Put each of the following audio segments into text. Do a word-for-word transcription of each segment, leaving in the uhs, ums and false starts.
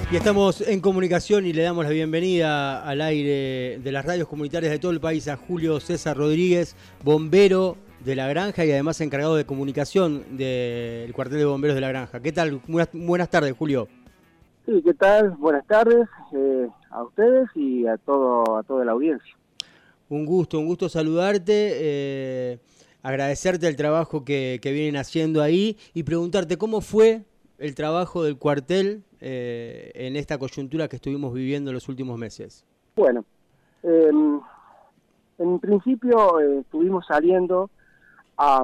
Y estamos en comunicación y le damos la bienvenida al aire de las radios comunitarias de todo el país a Julio César Rodríguez, bombero de La Granja y además encargado de comunicación del cuartel de bomberos de La Granja. ¿Qué tal? Buenas, buenas tardes, Julio. Sí, ¿qué tal? Buenas tardes eh, a ustedes y a todo a toda la audiencia. Un gusto, un gusto saludarte, eh, agradecerte el trabajo que, que vienen haciendo ahí y preguntarte cómo fue el trabajo del cuartel eh, en esta coyuntura que estuvimos viviendo en los últimos meses. Bueno, eh, en principio eh, estuvimos saliendo a,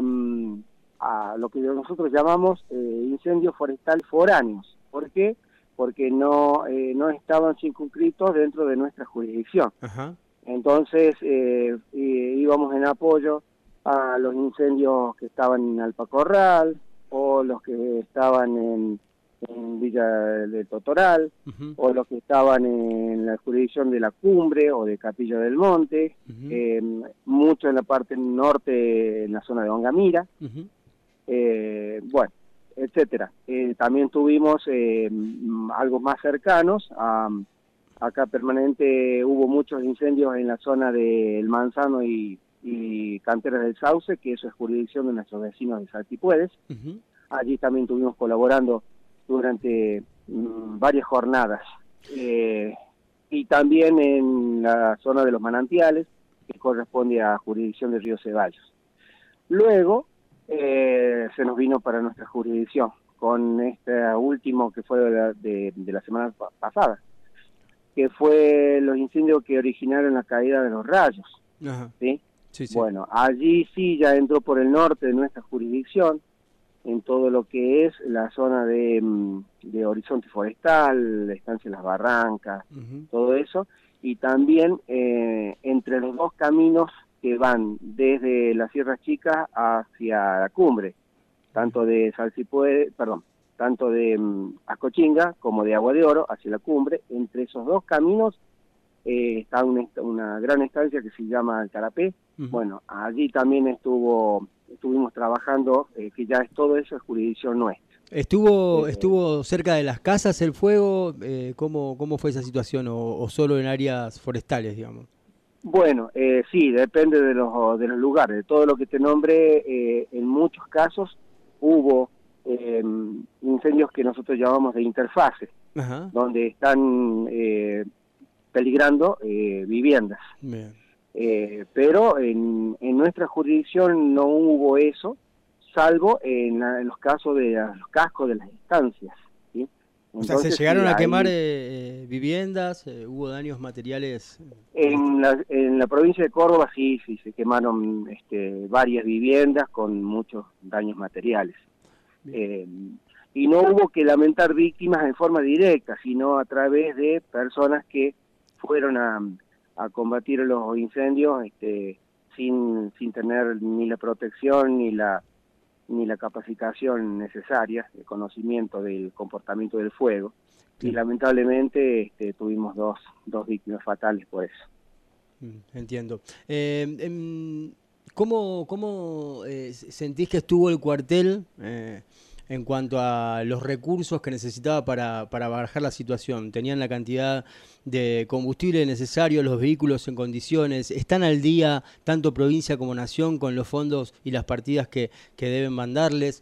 a lo que nosotros llamamos eh, incendios forestales foráneos. ¿Por qué? Porque no, eh, no estaban circunscritos dentro de nuestra jurisdicción. Ajá. Entonces eh, íbamos en apoyo a los incendios que estaban en Alpacorral o los que estaban en, en Villa del Totoral, uh-huh. o los que estaban en la jurisdicción de La Cumbre o de Capilla del Monte, uh-huh. eh, mucho en la parte norte, en la zona de Ongamira, uh-huh. eh, bueno, etcétera. Eh, también tuvimos eh, algo más cercanos a... Acá permanente hubo muchos incendios en la zona del Manzano y, y Canteras del Sauce, que eso es jurisdicción de nuestros vecinos de Saltipuedes. Uh-huh. Allí también estuvimos colaborando durante mmm, varias jornadas. Eh, y también en la zona de los manantiales, que corresponde a jurisdicción de Río Ceballos. Luego eh, se nos vino para nuestra jurisdicción, con este último que fue de la, de, de la semana pasada, que fue los incendios que originaron la caída de los rayos. Ajá. ¿Sí? Sí, sí. Bueno, allí sí ya entró por el norte de nuestra jurisdicción, en todo lo que es la zona de, de Horizonte Forestal, la Estancia de las Barrancas, uh-huh. todo eso, y también eh, entre los dos caminos que van desde la Sierra Chica hacia la Cumbre, tanto de Salsipuede, perdón, tanto de um, Ascochinga como de Agua de Oro hacia la Cumbre. Entre esos dos caminos eh, está una, una gran estancia que se llama Alcarapé. Uh-huh. Bueno, allí también estuvo estuvimos trabajando, eh, que ya es todo eso es jurisdicción nuestra. ¿Estuvo eh, estuvo cerca de las casas el fuego? Eh, ¿cómo, ¿Cómo fue esa situación? ¿O, o solo en áreas forestales, digamos? Bueno, eh, sí, depende de los, de los lugares. De todo lo que te nombré, eh, en muchos casos hubo Eh, incendios que nosotros llamamos de interfase, uh-huh. donde están eh, peligrando eh, viviendas. Eh, pero en, en nuestra jurisdicción no hubo eso, salvo en, la, en los casos de la, los cascos de las estancias. ¿Sí? Entonces, o sea, ¿se llegaron sí, a quemar eh, viviendas? Eh, ¿Hubo daños materiales? En la, en la provincia de Córdoba sí, sí, se quemaron este, varias viviendas con muchos daños materiales. Eh, y no hubo que lamentar víctimas en forma directa, sino a través de personas que fueron a, a combatir los incendios este, sin, sin tener ni la protección ni la ni la capacitación necesaria, el conocimiento del comportamiento del fuego. Sí. Y lamentablemente este, tuvimos dos, dos víctimas fatales por eso. Entiendo. Eh, eh, ¿Cómo, cómo eh, sentís que estuvo el cuartel eh, en cuanto a los recursos que necesitaba para, para bajar la situación? ¿Tenían la cantidad de combustible necesario, los vehículos en condiciones? ¿Están al día, tanto provincia como nación, con los fondos y las partidas que, que deben mandarles?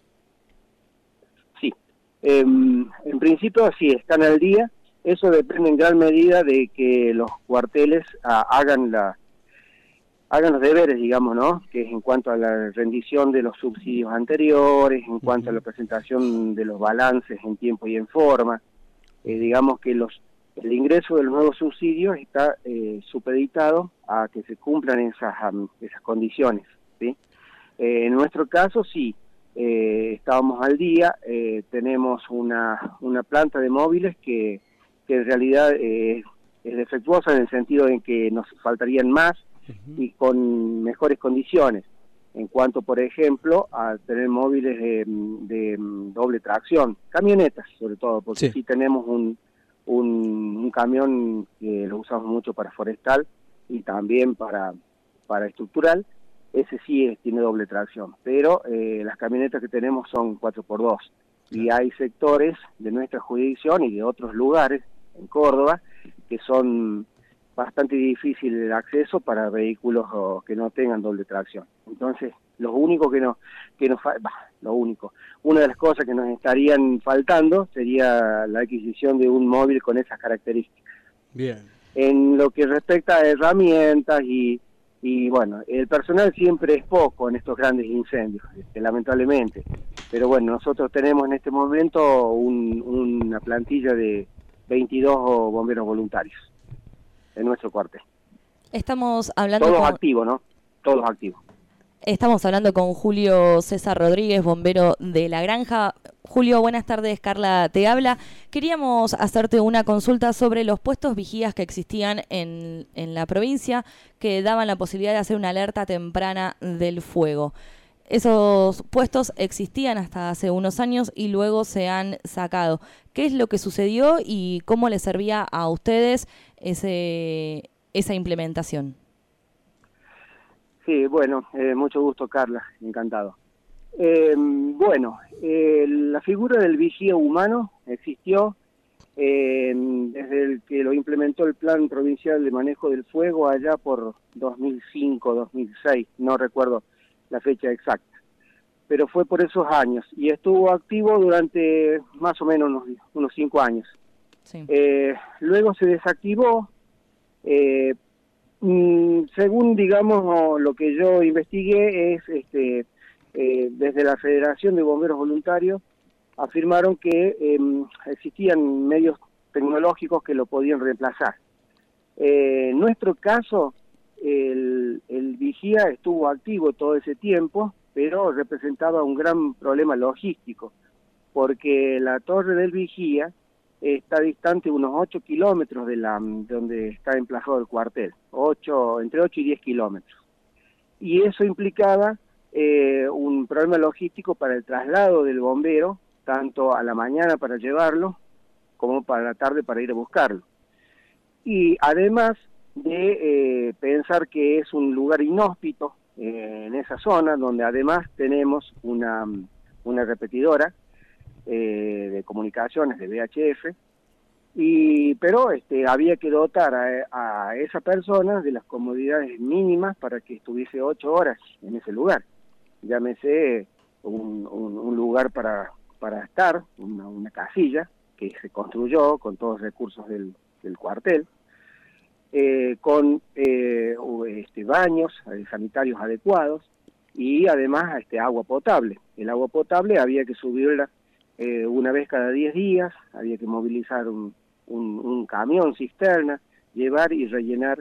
Sí, eh, en principio sí, están al día. Eso depende en gran medida de que los cuarteles ah, hagan la hagan los deberes, digamos, ¿no? Que es en cuanto a la rendición de los subsidios anteriores, en cuanto uh-huh. a la presentación de los balances en tiempo y en forma. Eh, digamos que los el ingreso de los nuevos subsidios está eh, supeditado a que se cumplan esas, um, esas condiciones, ¿sí? Eh, en nuestro caso, sí, eh, estábamos al día, eh, tenemos una, una planta de móviles que, que en realidad eh, es defectuosa en el sentido en que nos faltarían más, y con mejores condiciones, en cuanto, por ejemplo, a tener móviles de, de doble tracción, camionetas sobre todo, porque sí, sí tenemos un, un, un camión que lo usamos mucho para forestal y también para, para estructural. Ese sí es, tiene doble tracción, pero eh, las camionetas que tenemos son cuatro por dos. y hay sectores de nuestra jurisdicción y de otros lugares en Córdoba que son bastante difíciles de acceso para vehículos oh, que no tengan doble tracción. Entonces, lo único que nos, que nos bah, lo único, una de las cosas que nos estarían faltando sería la adquisición de un móvil con esas características. Bien. En lo que respecta a herramientas y, y bueno, el personal siempre es poco en estos grandes incendios, este, lamentablemente. Pero bueno, nosotros tenemos en este momento un, una plantilla de veintidós bomberos voluntarios en nuestro cuartel. Estamos hablando Todos con... activos, ¿no? Todos activos. Estamos hablando con Julio César Rodríguez, bombero de La Granja. Julio, buenas tardes, Carla te habla. Queríamos hacerte una consulta sobre los puestos vigías que existían en, en la provincia que daban la posibilidad de hacer una alerta temprana del fuego. Esos puestos existían hasta hace unos años y luego se han sacado. ¿Qué es lo que sucedió y cómo les servía a ustedes ese, esa implementación? Sí, bueno, eh, mucho gusto, Carla, encantado. Eh, bueno, eh, la figura del vigía humano existió eh, desde el que lo implementó el Plan Provincial de Manejo del Fuego allá por dos mil cinco, dos mil seis, no recuerdo la fecha exacta, pero fue por esos años y estuvo activo durante más o menos unos, unos cinco años. Sí. Eh, luego se desactivó, eh, mm, según digamos lo que yo investigué es este eh, desde la Federación de Bomberos Voluntarios afirmaron que eh, existían medios tecnológicos que lo podían reemplazar. Eh, en nuestro caso El, el vigía estuvo activo todo ese tiempo, pero representaba un gran problema logístico, porque la torre del vigía está distante unos ocho kilómetros de, la, de donde está emplazado el cuartel, ocho, entre ocho y diez kilómetros. Y eso implicaba eh, un problema logístico para el traslado del bombero, tanto a la mañana para llevarlo, como para la tarde para ir a buscarlo. Y además de eh, pensar que es un lugar inhóspito eh, en esa zona, donde además tenemos una, una repetidora eh, de comunicaciones de V H F, y pero este, había que dotar a, a esa persona de las comodidades mínimas para que estuviese ocho horas en ese lugar. Llámese un, un, un lugar para, para estar, una, una casilla que se construyó con todos los recursos del, del cuartel, Eh, con eh, este, baños eh, sanitarios adecuados y además este, agua potable. El agua potable había que subirla eh, una vez cada diez días, había que movilizar un, un, un camión cisterna, llevar y rellenar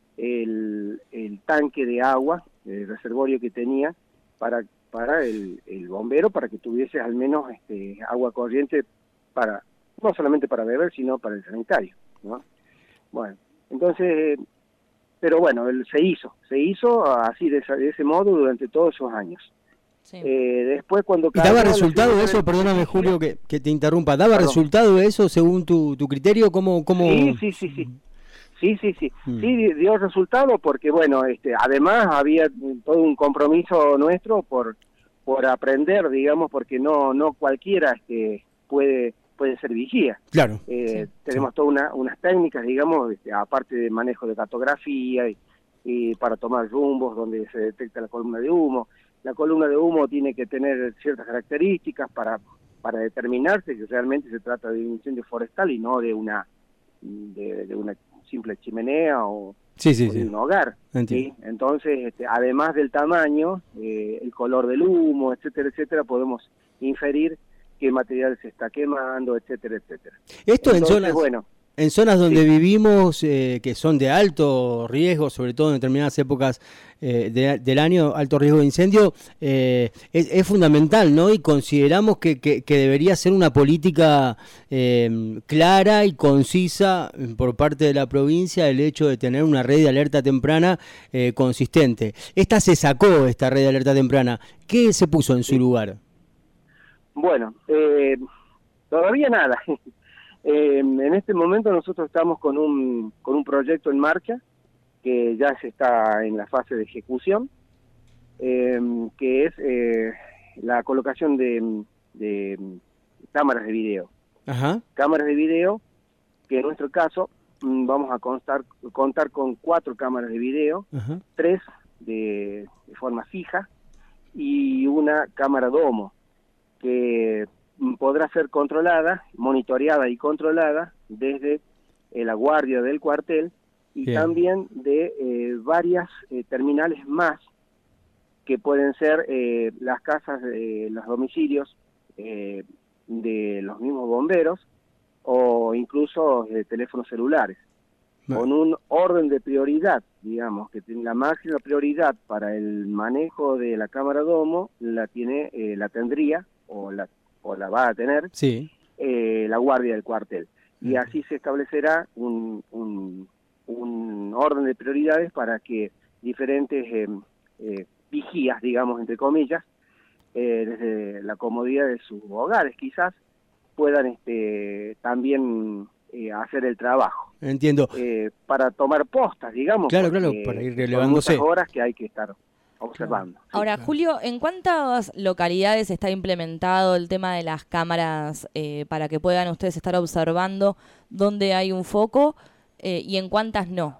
el, el tanque de agua, el reservorio que tenía para, para el, el bombero, para que tuviese al menos este, agua corriente para, no solamente para beber, sino para el sanitario, ¿no? Bueno, entonces, pero bueno, él se hizo, se hizo así de, esa, de ese modo durante todos esos años. Sí. Eh, después cuando... ¿Y daba resultado eso? Perdóname, Julio, que, que te interrumpa. ¿Daba Perdón. resultado eso según tu, tu criterio? ¿Cómo, cómo... Sí, sí, sí, sí. Sí, sí, sí. Mm. Sí, dio resultado porque, bueno, este, además había todo un compromiso nuestro por, por aprender, digamos, porque no, no cualquiera este, puede... puede ser vigía. Claro. Eh, sí, tenemos sí. todas una, unas técnicas, digamos, este, aparte de manejo de cartografía y, y para tomar rumbos donde se detecta la columna de humo. La columna de humo tiene que tener ciertas características para, para determinarse que realmente se trata de un incendio forestal y no de una de, de una simple chimenea o, sí, sí, o sí. de un hogar. ¿sí? Entonces, este, además del tamaño, eh, el color del humo, etcétera, etcétera, podemos inferir qué material se está quemando, etcétera, etcétera. Esto Entonces, en zonas, bueno, en zonas donde sí. vivimos, eh, que son de alto riesgo, sobre todo en determinadas épocas eh, de, del año, alto riesgo de incendio, eh, es, es fundamental, ¿no? Y consideramos que, que, que debería ser una política eh, clara y concisa por parte de la provincia el hecho de tener una red de alerta temprana eh, consistente. Esta se sacó, esta red de alerta temprana. ¿Qué se puso en sí. su lugar? Bueno, eh, todavía nada. eh, en este momento nosotros estamos con un con un proyecto en marcha que ya se está en la fase de ejecución, eh, que es eh, la colocación de, de cámaras de video. Ajá. Cámaras de video que en nuestro caso mm, vamos a constar, contar con cuatro cámaras de video, Ajá. tres de, de forma fija y una cámara domo que mm, podrá ser controlada, monitoreada y controlada desde eh, la guardia del cuartel y Bien. también de eh, varias eh, terminales más que pueden ser eh, las casas, eh, los domicilios eh, de los mismos bomberos o incluso de teléfonos celulares, Bueno. con un orden de prioridad, digamos, que tiene la máxima prioridad para el manejo de la cámara domo, la tiene, eh, la tendría, o la, o la va a tener, Sí. eh, la guardia del cuartel. Y Entiendo. así se establecerá un, un, un orden de prioridades para que diferentes eh, eh, vigías, digamos, entre comillas, eh, desde la comodidad de sus hogares quizás, puedan este, también eh, hacer el trabajo. Entiendo. Eh, para tomar postas, digamos. Claro, claro, porque para ir son relevándose. muchas horas que hay que estar observando. Sí. Ahora, claro. Julio, ¿en cuántas localidades está implementado el tema de las cámaras eh, para que puedan ustedes estar observando dónde hay un foco eh, y en cuántas no?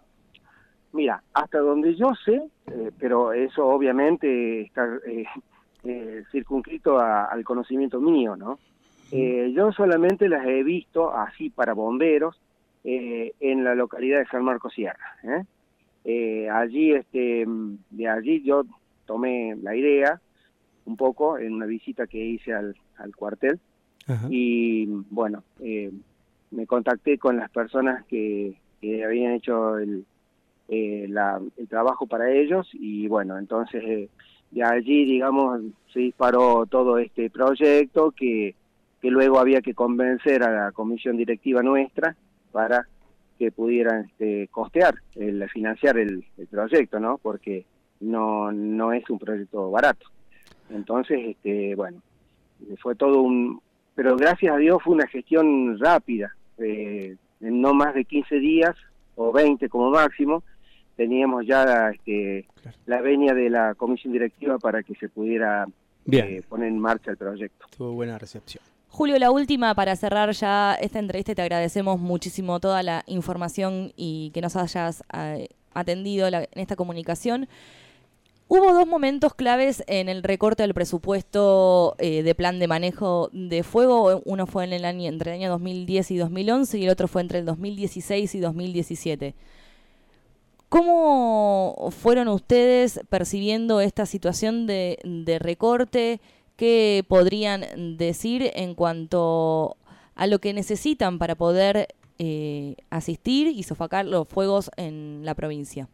Mira, hasta donde yo sé, eh, pero eso obviamente está eh, eh, circunscrito a- al conocimiento mío, ¿no? Eh, yo solamente las he visto así para bomberos eh, en la localidad de San Marcos Sierra. ¿eh? Eh, allí, este, de allí yo tomé la idea un poco en una visita que hice al, al cuartel Ajá. y bueno, eh, me contacté con las personas que, que habían hecho el, eh, la, el trabajo para ellos y bueno, entonces eh, de allí, digamos, se disparó todo este proyecto que, que luego había que convencer a la comisión directiva nuestra para que pudieran este, costear, el, financiar el, el proyecto, ¿no? Porque no, no es un proyecto barato. Entonces, este, bueno, fue todo un... Pero gracias a Dios fue una gestión rápida, eh, en no más de quince días, o veinte como máximo, teníamos ya este, Claro. la venia de la comisión directiva para que se pudiera Bien. eh, poner en marcha el proyecto. Tuvo buena recepción. Julio, la última para cerrar ya esta entrevista, te agradecemos muchísimo toda la información y que nos hayas eh, atendido la- en esta comunicación. Hubo dos momentos claves en el recorte del presupuesto eh, de plan de manejo de fuego. Uno fue en el año, entre el año dos mil diez y dos mil once y el otro fue entre el dos mil dieciséis y dos mil diecisiete. ¿Cómo fueron ustedes percibiendo esta situación de, de recorte? ¿Qué podrían decir en cuanto a lo que necesitan para poder eh, asistir y sofocar los fuegos en la provincia?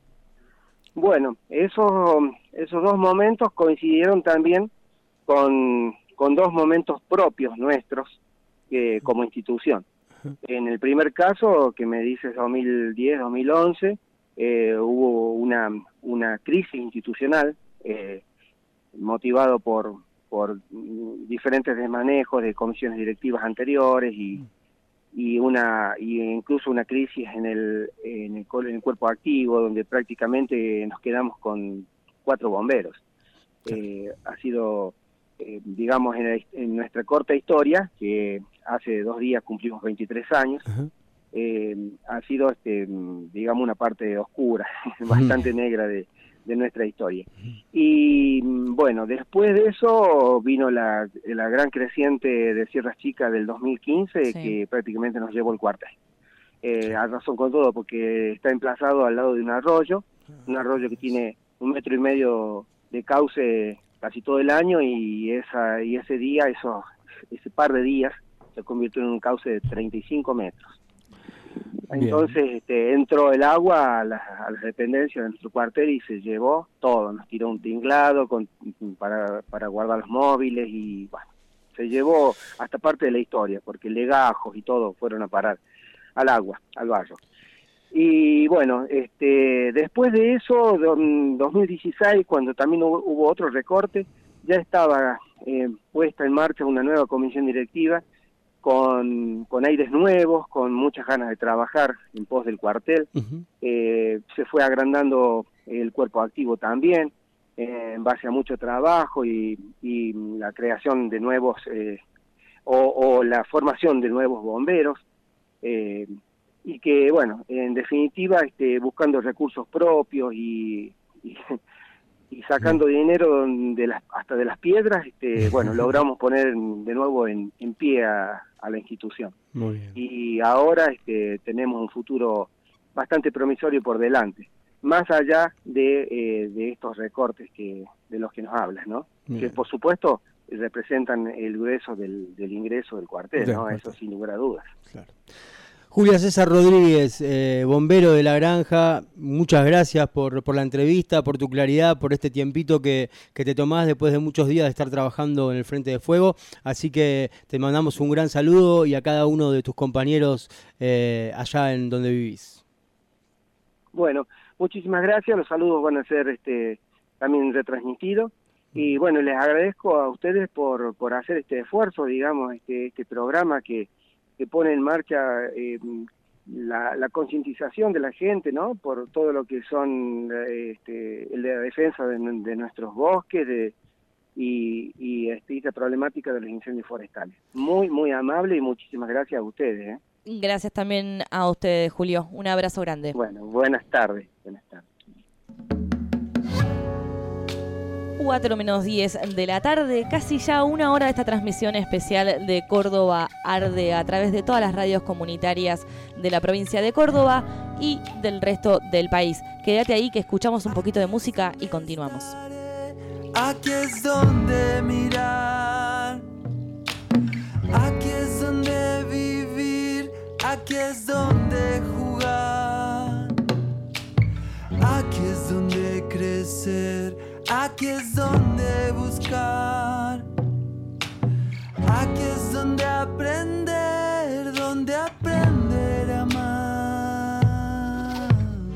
Bueno, esos, esos dos momentos coincidieron también con, con dos momentos propios nuestros eh, como institución. En el primer caso, que me dices dos mil diez, dos mil once, eh, hubo una, una crisis institucional eh, motivado por, por diferentes desmanejos de comisiones directivas anteriores y, y una y incluso una crisis en el, en el, en el cuerpo activo, donde prácticamente nos quedamos con cuatro bomberos. Claro. Eh, ha sido, eh, digamos, en, el, en nuestra corta historia, que hace dos días cumplimos veintitrés años, Ajá. eh, ha sido, este, digamos, una parte oscura, bastante negra de, de nuestra historia. Y bueno, después de eso vino la, la gran creciente de Sierras Chicas del dos mil quince, Sí. que prácticamente nos llevó el cuartel. Eh, a razón con todo, porque está emplazado al lado de un arroyo, un arroyo que tiene un metro y medio de cauce casi todo el año, y esa y ese día, eso, ese par de días, se convirtió en un cauce de treinta y cinco metros. Bien. Entonces este, entró el agua a las, a las dependencias de nuestro cuartel y se llevó todo, nos tiró un tinglado con, para, para guardar los móviles y bueno, se llevó hasta parte de la historia, porque legajos y todo fueron a parar al agua, al barro. Y bueno, este, después de eso, en dos mil dieciséis, cuando también hubo, hubo otro recorte, ya estaba eh, puesta en marcha una nueva comisión directiva con, con aires nuevos, con muchas ganas de trabajar en pos del cuartel. Uh-huh. Eh, se fue agrandando el cuerpo activo también, eh, en base a mucho trabajo y, y la creación de nuevos eh, o, o la formación de nuevos bomberos, eh, y que, bueno, en definitiva, este, buscando recursos propios y, y, y sacando dinero de las, hasta de las piedras, este, bueno, logramos poner de nuevo en, en pie a, a la institución. Muy bien. Y ahora este, tenemos un futuro bastante promisorio por delante, más allá de, eh, de estos recortes que de los que nos hablas, ¿no? Bien. Que por supuesto representan el grueso del, del ingreso del cuartel, del ¿no? Cuartel. Eso sin lugar a dudas. Claro. Julia César Rodríguez, eh, bombero de La Granja, muchas gracias por, por la entrevista, por tu claridad, por este tiempito que, que te tomás después de muchos días de estar trabajando en el frente de fuego. Así que te mandamos un gran saludo y a cada uno de tus compañeros eh, allá en donde vivís. Bueno, muchísimas gracias, los saludos van a ser este, también retransmitidos. Y bueno, les agradezco a ustedes por, por hacer este esfuerzo, digamos, este, este programa que que pone en marcha eh, la, la concientización de la gente, ¿no? Por todo lo que son este, la defensa de, de nuestros bosques de, y, y este, esta problemática de los incendios forestales. Muy, muy amable y muchísimas gracias a ustedes. ¿eh? Gracias también a ustedes, Julio. Un abrazo grande. Bueno, buenas tardes. Buenas tardes. cuatro menos diez de la tarde, casi ya una hora de esta transmisión especial de Córdoba Arde a través de todas las radios comunitarias de la provincia de Córdoba y del resto del país. Quédate ahí que escuchamos un poquito de música y continuamos. Aquí es donde mirar, aquí es donde vivir, aquí es donde jugar, aquí es donde crecer. Aquí es donde buscar, aquí es donde aprender, donde aprender a amar.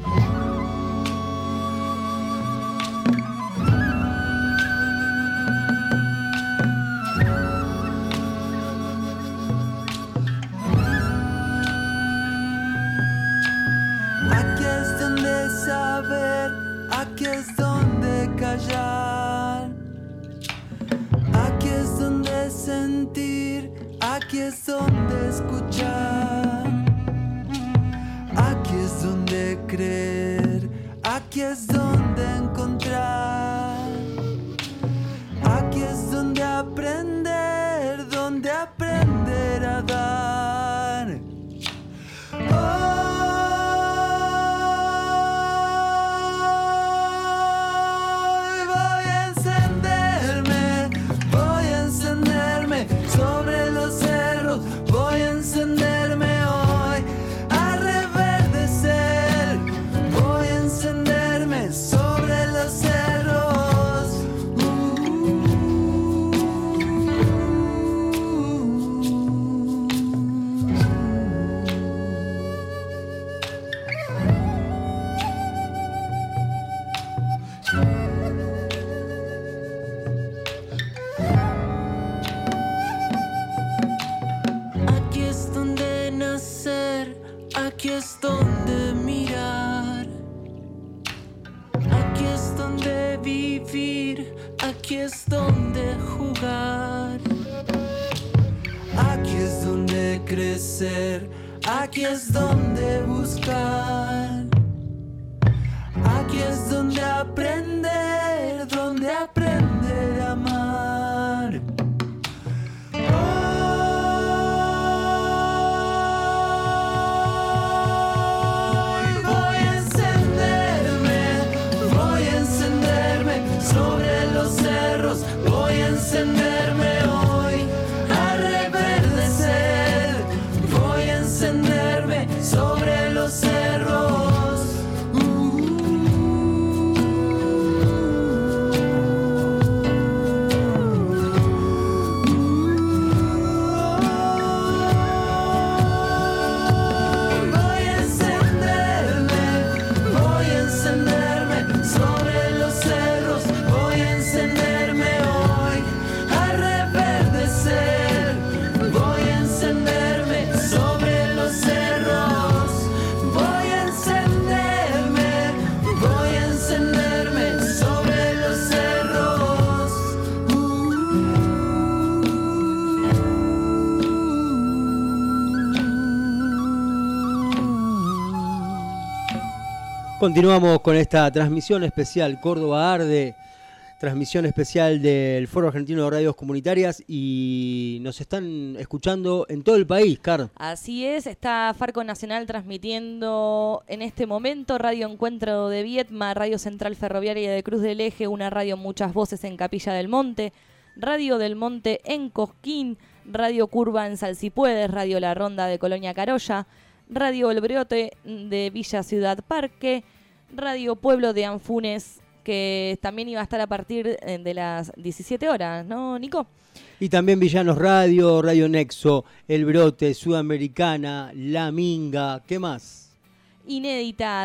Aquí es donde saber, aquí es donde callar, aquí es donde sentir, aquí es donde escuchar, aquí es donde creer, aquí es donde encontrar, aquí es donde aprender, donde aprender a dar. Oh, aquí es donde mirar, aquí es donde vivir, aquí es donde jugar, aquí es donde crecer, aquí es donde buscar, aquí es donde aprender, donde aprender a amar. Voy a encenderme hoy a reverdecer, voy a encenderme sobre los cerros. Voy a encenderme, voy a encenderme sobre los cerros, voy a encenderme. Voy a encenderme sobre los Continuamos con esta transmisión especial Córdoba Arde, transmisión especial del Foro Argentino de Radios Comunitarias, y nos están escuchando en todo el país, Car. Así es, está Farco Nacional transmitiendo en este momento, Radio Encuentro de Viedma, Radio Central Ferroviaria de Cruz del Eje, una radio Muchas Voces en Capilla del Monte, Radio del Monte en Cosquín, Radio Curva en Salsipuedes, Radio La Ronda de Colonia Carolla, Radio Olbreote de Villa Ciudad Parque, Radio Pueblo de Anfunes, que también iba a estar a partir de las diecisiete horas, ¿no, Nico? Y también Villanos Radio, Radio Nexo, El Brote, Sudamericana, La Minga, ¿qué más? Inédita,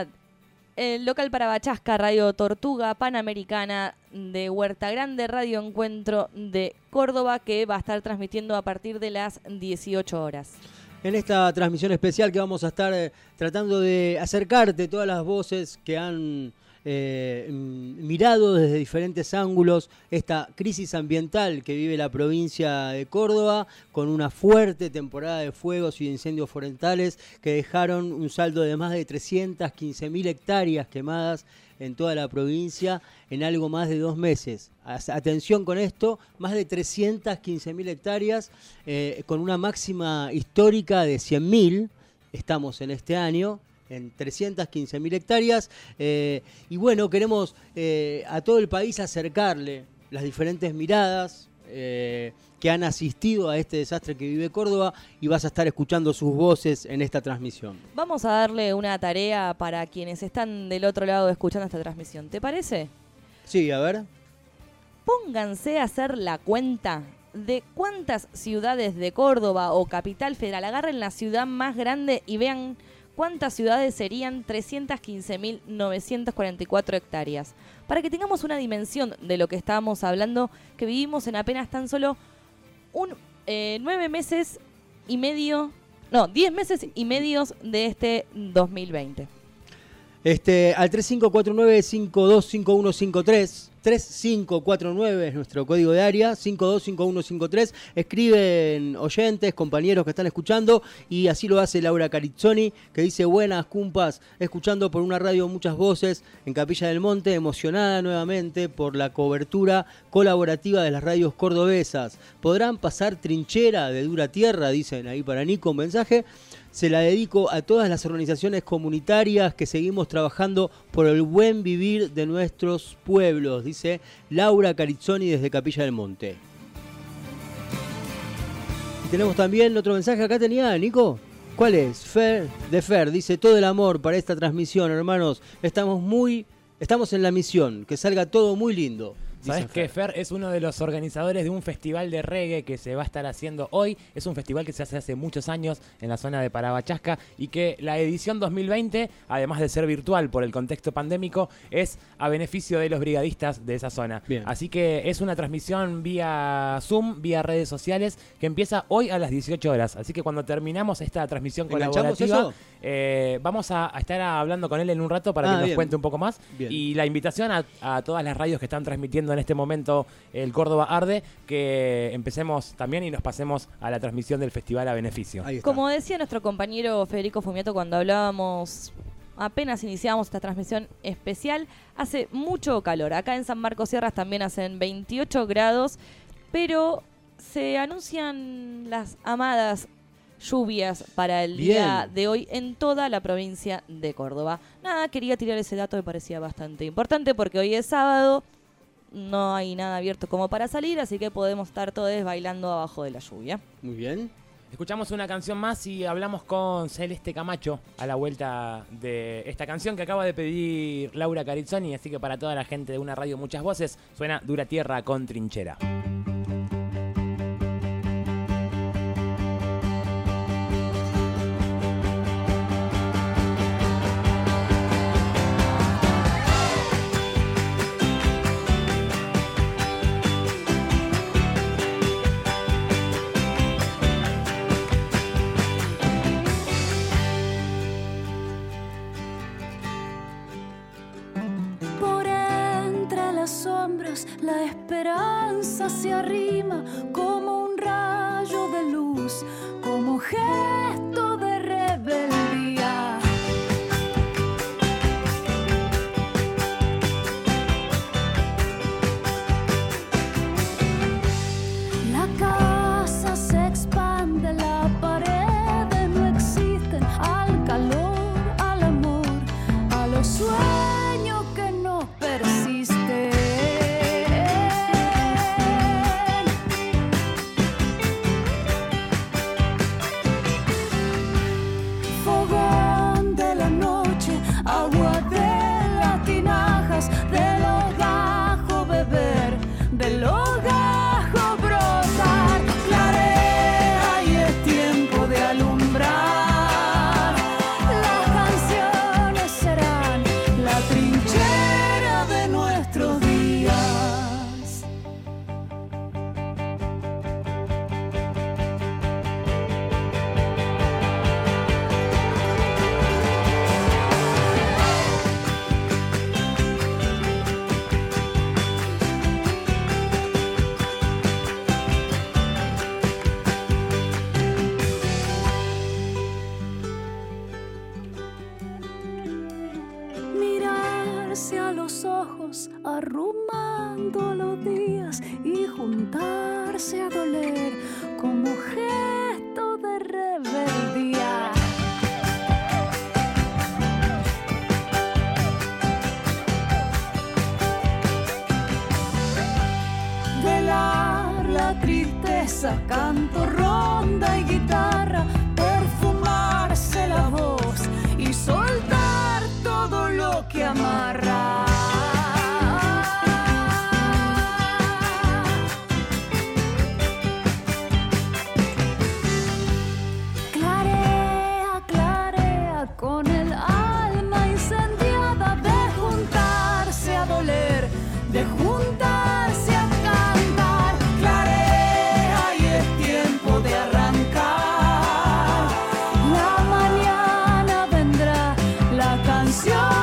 el local para Bachasca, Radio Tortuga, Panamericana de Huerta Grande, Radio Encuentro de Córdoba, que va a estar transmitiendo a partir de las dieciocho horas. En esta transmisión especial que vamos a estar eh, tratando de acercarte todas las voces que han eh, mirado desde diferentes ángulos esta crisis ambiental que vive la provincia de Córdoba, con una fuerte temporada de fuegos y de incendios forestales que dejaron un saldo de más de trescientas quince mil hectáreas quemadas en toda la provincia en algo más de dos meses. Atención con esto, más de trescientas quince mil hectáreas, eh, con una máxima histórica de cien mil, estamos en este año, en trescientas quince mil hectáreas, eh, y bueno, queremos eh, a todo el país acercarle las diferentes miradas eh, que han asistido a este desastre que vive Córdoba, y vas a estar escuchando sus voces en esta transmisión. Vamos a darle una tarea para quienes están del otro lado escuchando esta transmisión, ¿te parece? Sí, a ver. Pónganse a hacer la cuenta de cuántas ciudades de Córdoba o Capital Federal, agarren la ciudad más grande y vean cuántas ciudades serían trescientas quince mil novecientas cuarenta y cuatro hectáreas. Para que tengamos una dimensión de lo que estábamos hablando, que vivimos en apenas tan solo un eh, nueve meses y medio, no, diez meses y medios de este dos mil veinte. Este, al tres cinco cuatro nueve, cinco dos cinco uno cinco tres, tres cinco cuatro nueve es nuestro código de área, cinco dos cinco uno cinco tres, escriben oyentes, compañeros que están escuchando, y así lo hace Laura Carizzoni, que dice: buenas cumpas, escuchando por una radio Muchas Voces en Capilla del Monte, emocionada nuevamente por la cobertura colaborativa de las radios cordobesas. ¿Podrán pasar trinchera de dura tierra? Dicen ahí para Nico un mensaje. Se la dedico a todas las organizaciones comunitarias que seguimos trabajando por el buen vivir de nuestros pueblos, dice Laura Carizzoni desde Capilla del Monte. Y tenemos también otro mensaje, acá tenía, Nico. ¿Cuál es? Fer, de Fer, dice: todo el amor para esta transmisión, hermanos. Estamos muy, estamos en la misión, que salga todo muy lindo. ¿Sabes que Fer es uno de los organizadores de un festival de reggae que se va a estar haciendo hoy? Es un festival que se hace hace muchos años en la zona de Parabachasca, y que la edición dos mil veinte, además de ser virtual por el contexto pandémico, es a beneficio de los brigadistas de esa zona. Bien. Así que es una transmisión vía Zoom, vía redes sociales, que empieza hoy a las dieciocho horas. Así que cuando terminamos esta transmisión colaborativa, eh, vamos a, a estar hablando con él en un rato para ah, que nos bien. cuente un poco más. Bien. Y la invitación a, a todas las radios que están transmitiendo en este momento el Córdoba Arde, que empecemos también y nos pasemos a la transmisión del festival a beneficio. Como decía nuestro compañero Federico Fumiato cuando hablábamos, apenas iniciamos esta transmisión especial, hace mucho calor. Acá en San Marcos Sierras también hacen veintiocho grados, pero se anuncian las amadas lluvias para el Bien. día de hoy en toda la provincia de Córdoba. Nada, quería tirar ese dato, me parecía bastante importante porque hoy es sábado, no hay nada abierto como para salir, así que podemos estar todos bailando abajo de la lluvia. Muy bien. Escuchamos una canción más y hablamos con Celeste Camacho a la vuelta de esta canción que acaba de pedir Laura Carizzoni, así que para toda la gente de una radio Muchas Voces, suena Dura Tierra con Trinchera. La esperanza se arrima como un rayo de luz, como gesto de rebeldía. mirarse a los ojos, arrumando los días y juntarse a doler como gesto de rebeldía. Velar la tristeza, canto, ronda y guitarra, perfumarse la voz y soltar todo lo que amarra. Clarea, clarea con el alma incendiada de juntarse a doler, de juntarse a cantar. Clarea y es tiempo de arrancar. La mañana vendrá la canción.